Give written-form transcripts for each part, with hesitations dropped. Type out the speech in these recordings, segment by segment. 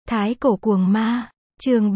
Thái cổ cuồng ma, chương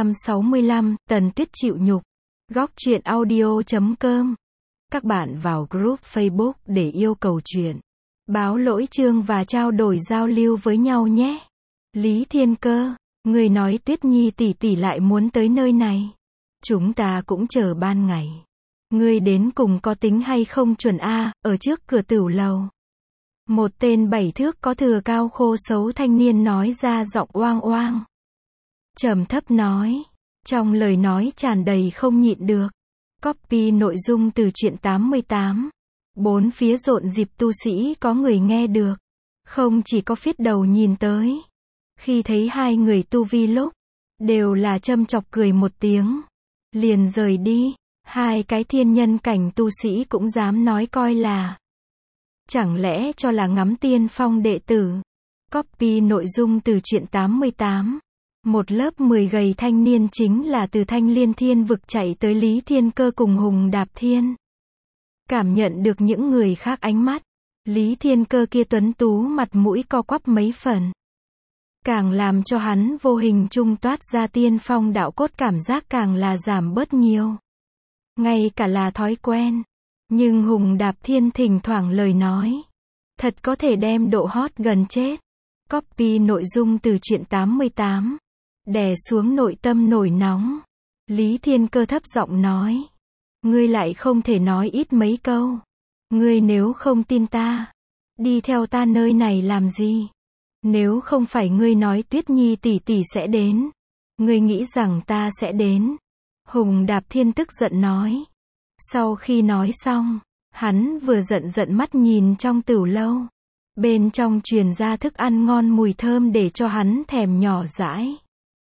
365, Tần Tuyết chịu nhục. Góc truyện audio.com. Các bạn vào group Facebook để yêu cầu truyện, báo lỗi chương và trao đổi giao lưu với nhau nhé. Lý Thiên Cơ, người nói Tuyết Nhi tỷ tỷ lại muốn tới nơi này. Chúng ta cũng chờ ban ngày. Ngươi đến cùng có tính hay không chuẩn a? Ở trước cửa tửu lầu. Một tên 7 thước có thừa cao khô xấu thanh niên nói ra giọng oang oang. Trầm thấp nói, trong lời nói tràn đầy không nhịn được. Copy nội dung từ truyện 88. Bốn phía rộn dịp tu sĩ có người nghe được. Không chỉ có phiết đầu nhìn tới. Khi thấy hai người tu vi lúc, đều là châm chọc cười một tiếng. Liền rời đi, hai cái thiên nhân cảnh tu sĩ cũng dám nói coi là. Chẳng lẽ cho là ngắm tiên phong đệ tử. Copy nội dung từ truyện 88. Một lớp 10 gầy thanh niên chính là từ Thanh Liên Thiên vực chạy tới Lý Thiên Cơ cùng Hùng Đạp Thiên. Cảm nhận được những người khác ánh mắt, Lý Thiên Cơ kia tuấn tú mặt mũi co quắp mấy phần. Càng làm cho hắn vô hình trung toát ra tiên phong đạo cốt cảm giác càng là giảm bớt nhiều. Ngay cả là thói quen. Nhưng Hùng Đạp Thiên thỉnh thoảng lời nói, thật có thể đem độ hot gần chết. Copy nội dung từ truyện 88. Đè xuống nội tâm nổi nóng. Lý Thiên Cơ thấp giọng nói. Ngươi lại không thể nói ít mấy câu. Ngươi nếu không tin ta, đi theo ta nơi này làm gì? Nếu không phải ngươi nói Tuyết Nhi tỷ tỷ sẽ đến, ngươi nghĩ rằng ta sẽ đến? Hùng Đạp Thiên tức giận nói. Sau khi nói xong, hắn vừa giận mắt nhìn trong tửu lâu. Bên trong truyền ra thức ăn ngon mùi thơm để cho hắn thèm nhỏ dãi.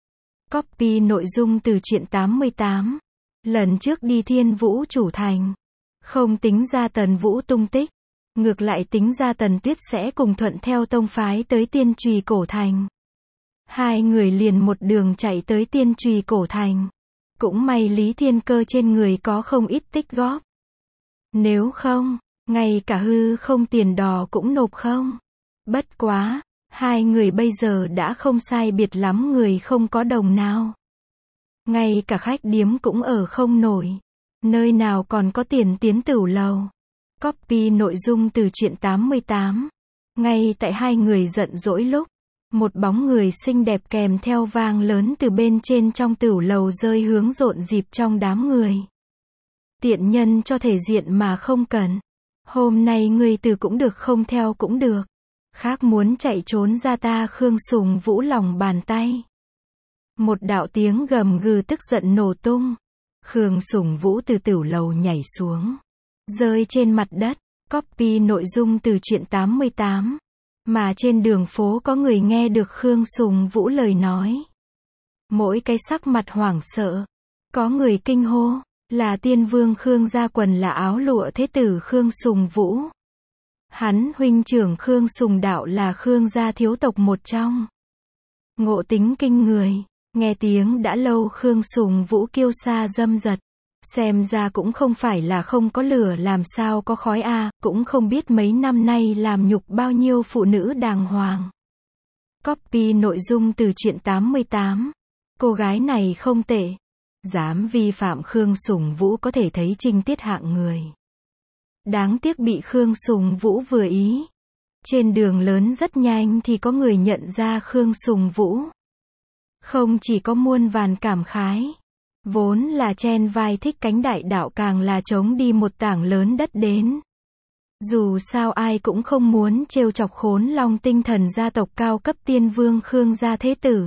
Copy nội dung từ truyện 88. Lần trước đi Thiên Vũ Chủ Thành, không tính ra Tần Vũ tung tích, ngược lại tính ra Tần Tuyết sẽ cùng thuận theo tông phái tới Tiên Trùy Cổ Thành. Hai người liền một đường chạy tới Tiên Trùy Cổ Thành. Cũng may Lý Thiên Cơ trên người có không ít tích góp. Nếu không, ngay cả hư không tiền đò cũng nộp không. Bất quá, hai người bây giờ đã không sai biệt lắm người không có đồng nào. Ngay cả khách điếm cũng ở không nổi. Nơi nào còn có tiền tiến tửu lầu. Copy nội dung từ truyện 88. Ngay tại hai người giận dỗi lúc, một bóng người xinh đẹp kèm theo vang lớn từ bên trên trong tửu lầu rơi hướng rộn dịp trong đám người. Tiện nhân cho thể diện mà không cần. Hôm nay ngươi từ cũng được không theo cũng được. Khác muốn chạy trốn ra ta Khương Sùng Vũ lòng bàn tay. Một đạo tiếng gầm gừ tức giận nổ tung. Khương Sùng Vũ từ tửu lầu nhảy xuống, rơi trên mặt đất. Copy nội dung từ truyện 88. Mà trên đường phố có người nghe được Khương Sùng Vũ lời nói. Mỗi cái sắc mặt hoảng sợ. Có người kinh hô, là tiên vương Khương gia quần là áo lụa thế tử Khương Sùng Vũ. Hắn huynh trưởng Khương Sùng Đạo là Khương gia thiếu tộc một trong. Ngộ tính kinh người, nghe tiếng đã lâu Khương Sùng Vũ kiêu sa dâm dật. Xem ra cũng không phải là không có lửa làm sao có khói a, cũng không biết mấy năm nay làm nhục bao nhiêu phụ nữ đàng hoàng. Copy nội dung từ truyện 88. Cô gái này không tệ. Dám vi phạm Khương Sùng Vũ có thể thấy trinh tiết hạng người. Đáng tiếc bị Khương Sùng Vũ vừa ý. Trên đường lớn rất nhanh thì có người nhận ra Khương Sùng Vũ. Không chỉ có muôn vàn cảm khái. Vốn là chen vai thích cánh đại đạo càng là chống đi một tảng lớn đất đến. Dù sao ai cũng không muốn trêu chọc Khốn Long tinh thần gia tộc cao cấp tiên vương Khương gia thế tử.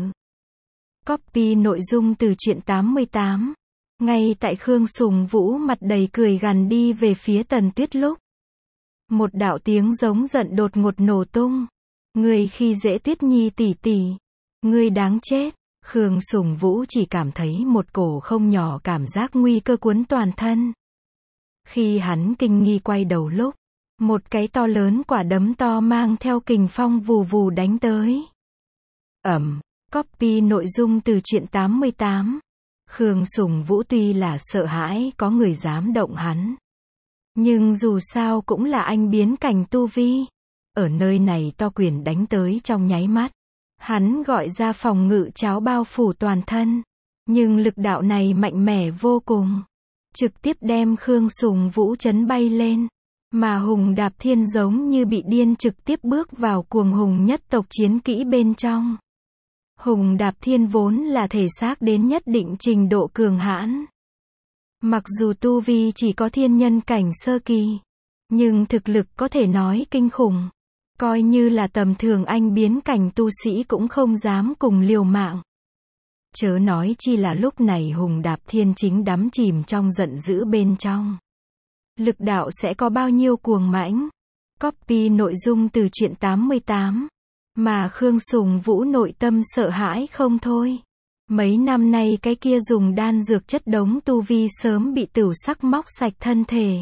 Copy nội dung từ truyện 88. Ngay tại Khương Sùng Vũ mặt đầy cười gằn đi về phía Tần Tuyết lúc, một đạo tiếng giống giận đột ngột nổ tung. Ngươi khi dễ Tuyết Nhi tỷ tỷ, ngươi đáng chết. Khương Sùng Vũ chỉ cảm thấy một cổ không nhỏ cảm giác nguy cơ cuốn toàn thân. Khi hắn kinh nghi quay đầu lúc, một cái to lớn quả đấm to mang theo kình phong vù vù đánh tới. Copy nội dung từ truyện 88. Khương Sùng Vũ tuy là sợ hãi có người dám động hắn, nhưng dù sao cũng là anh biến cảnh tu vi. Ở nơi này to quyền đánh tới trong nháy mắt, Hắn gọi ra phòng ngự cháo bao phủ toàn thân. Nhưng lực đạo này mạnh mẽ vô cùng. Trực tiếp đem Khương Sùng Vũ chấn bay lên. Mà Hùng Đạp Thiên giống như bị điên trực tiếp bước vào cuồng hùng nhất tộc chiến kỹ bên trong. Hùng Đạp Thiên vốn là thể xác đến nhất định trình độ cường hãn. Mặc dù tu vi chỉ có thiên nhân cảnh sơ kỳ, nhưng thực lực có thể nói kinh khủng. Coi như là tầm thường anh biến cảnh tu sĩ cũng không dám cùng liều mạng. Chớ nói chi là lúc này Hùng Đạp Thiên chính đắm chìm trong giận dữ bên trong. Lực đạo sẽ có bao nhiêu cuồng mãnh. Copy nội dung từ truyện 88. Mà Khương Sùng Vũ nội tâm sợ hãi không thôi. Mấy năm nay cái kia dùng đan dược chất đống tu vi sớm bị tửu sắc móc sạch thân thể.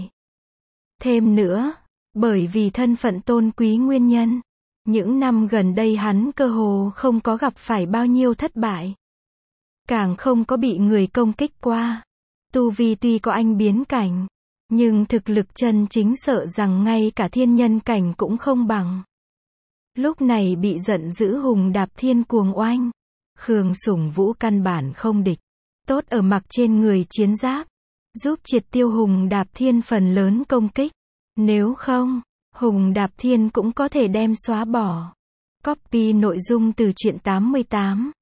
Thêm nữa, bởi vì thân phận tôn quý nguyên nhân, những năm gần đây hắn cơ hồ không có gặp phải bao nhiêu thất bại. Càng không có bị người công kích qua. Tu vi tuy có anh biến cảnh, nhưng thực lực chân chính sợ rằng ngay cả thiên nhân cảnh cũng không bằng. Lúc này bị giận dữ Hùng Đạp Thiên cuồng oanh. Khương Sùng Vũ căn bản không địch. Tốt ở mặc trên người chiến giáp, giúp triệt tiêu Hùng Đạp Thiên phần lớn công kích. Nếu không, Hùng Đạp Thiên cũng có thể đem xóa bỏ. Copy nội dung từ truyện 88.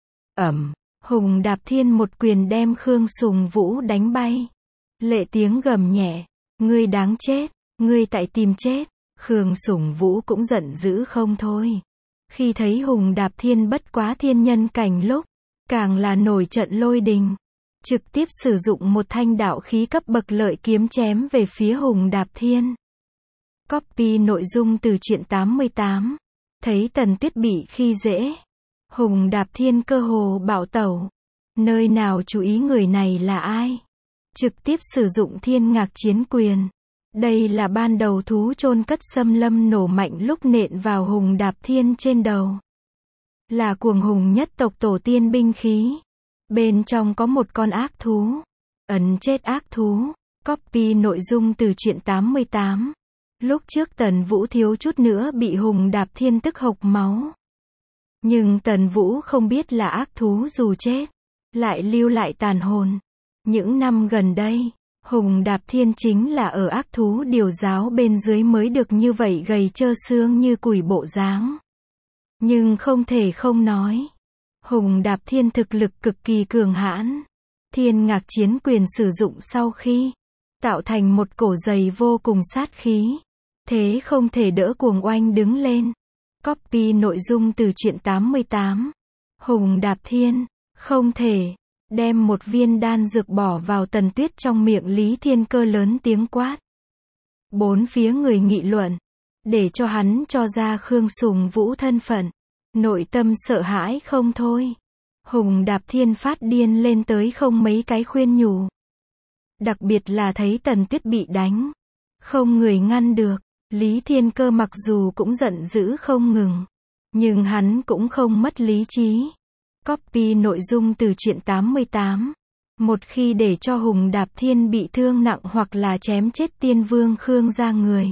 Hùng Đạp Thiên một quyền đem Khương Sùng Vũ đánh bay. Lệ tiếng gầm nhẹ. Ngươi đáng chết, ngươi tại tìm chết. Khương Sùng Vũ cũng giận dữ không thôi. Khi thấy Hùng Đạp Thiên bất quá thiên nhân cảnh lúc, càng là nổi trận lôi đình. Trực tiếp sử dụng một thanh đạo khí cấp bậc lợi kiếm chém về phía Hùng Đạp Thiên. Copy nội dung từ truyện 88. Thấy Tần Tuyết bị khi dễ, Hùng Đạp Thiên cơ hồ bạo tẩu. Nơi nào chú ý người này là ai? Trực tiếp sử dụng Thiên Ngạc Chiến Quyền. Đây là ban đầu thú chôn cất xâm lâm nổ mạnh lúc nện vào Hùng Đạp Thiên trên đầu. Là cuồng hùng nhất tộc tổ tiên binh khí. Bên trong có một con ác thú. Ấn chết ác thú. Copy nội dung từ truyện 88. Lúc trước Tần Vũ thiếu chút nữa bị Hùng Đạp Thiên tức hộc máu. Nhưng Tần Vũ không biết là ác thú dù chết, lại lưu lại tàn hồn. Những năm gần đây, Hùng Đạp Thiên chính là ở ác thú điều giáo bên dưới mới được như vậy gầy trơ xương như củi bộ dáng. Nhưng không thể không nói, Hùng Đạp Thiên thực lực cực kỳ cường hãn. Thiên Ngạc Chiến Quyền sử dụng sau khi tạo thành một cổ dày vô cùng sát khí, thế không thể đỡ cuồng oanh đứng lên. Copy nội dung từ truyện 88. Hùng Đạp Thiên không thể đem một viên đan dược bỏ vào Tần Tuyết trong miệng Lý Thiên Cơ lớn tiếng quát. Bốn phía người nghị luận, để cho hắn cho ra Khương Sùng Vũ thân phận. Nội tâm sợ hãi không thôi. Hùng Đạp Thiên phát điên lên tới không mấy cái khuyên nhủ. Đặc biệt là thấy Tần Tuyết bị đánh, không người ngăn được. Lý Thiên Cơ mặc dù cũng giận dữ không ngừng, nhưng hắn cũng không mất lý trí. Copy nội dung từ truyện 88. Một khi để cho Hùng Đạp Thiên bị thương nặng hoặc là chém chết Tiên Vương Khương gia người,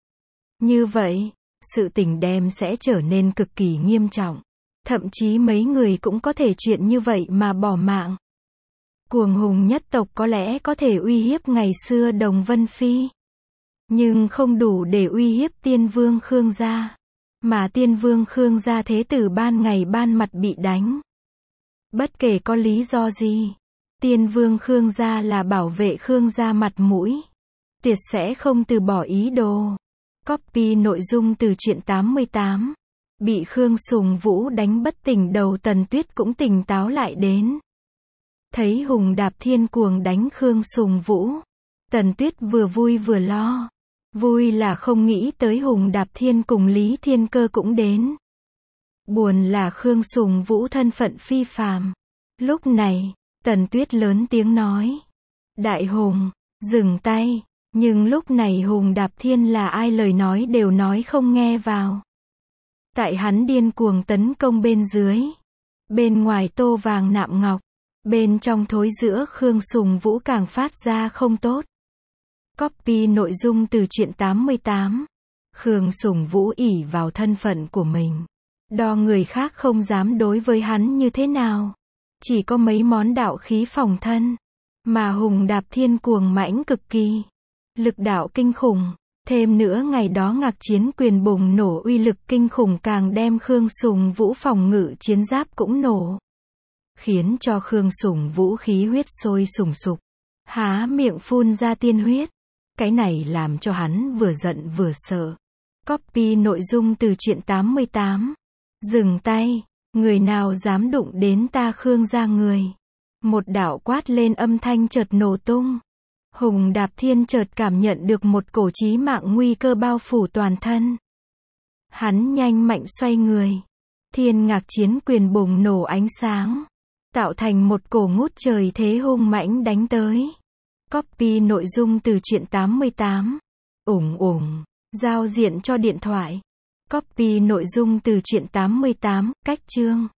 như vậy, sự tình đem sẽ trở nên cực kỳ nghiêm trọng. Thậm chí mấy người cũng có thể chuyện như vậy mà bỏ mạng. Cuồng hùng nhất tộc có lẽ có thể uy hiếp ngày xưa Đồng Vân Phi, nhưng không đủ để uy hiếp Tiên Vương Khương gia. Mà Tiên Vương Khương gia thế tử ban ngày ban mặt bị đánh. Bất kể có lý do gì, Tiên Vương Khương gia là bảo vệ Khương gia mặt mũi, tuyệt sẽ không từ bỏ ý đồ. Copy nội dung từ truyện 88. Bị Khương Sùng Vũ đánh bất tỉnh đầu Tần Tuyết cũng tỉnh táo lại đến. Thấy Hùng Đạp Thiên cuồng đánh Khương Sùng Vũ, Tần Tuyết vừa vui vừa lo. Vui là không nghĩ tới Hùng Đạp Thiên cùng Lý Thiên Cơ cũng đến. Buồn là Khương Sùng Vũ thân phận phi phàm. Lúc này, Tần Tuyết lớn tiếng nói. Đại Hùng, dừng tay. Nhưng lúc này Hùng Đạp Thiên là ai lời nói đều nói không nghe vào. Tại hắn điên cuồng tấn công bên dưới. Bên ngoài tô vàng nạm ngọc. Bên trong thối giữa Khương Sùng Vũ càng phát ra không tốt. Copy nội dung từ truyện 88. Khương Sùng Vũ ỷ vào thân phận của mình, Đo người khác không dám đối với hắn như thế nào. Chỉ có mấy món đạo khí phòng thân. Mà Hùng Đạp Thiên cuồng mãnh cực kỳ. Lực đạo kinh khủng. Thêm nữa ngày đó Ngạc Chiến Quyền bùng nổ uy lực kinh khủng càng đem Khương Sùng Vũ phòng ngự chiến giáp cũng nổ. Khiến cho Khương Sùng Vũ khí huyết sôi sùng sục. Há miệng phun ra tiên huyết. Cái này làm cho hắn vừa giận vừa sợ. Copy nội dung từ truyện 88. Dừng tay. Người nào dám đụng đến ta Khương gia người. Một đạo quát lên âm thanh chợt nổ tung. Hùng Đạp Thiên chợt cảm nhận được một cổ chí mạng nguy cơ bao phủ toàn thân. Hắn nhanh mạnh xoay người. Thiên Ngạc Chiến Quyền bùng nổ ánh sáng. Tạo thành một cổ ngút trời thế hung mãnh đánh tới. Copy nội dung từ truyện 88. Giao diện cho điện thoại. Copy nội dung từ truyện 88, cách chương.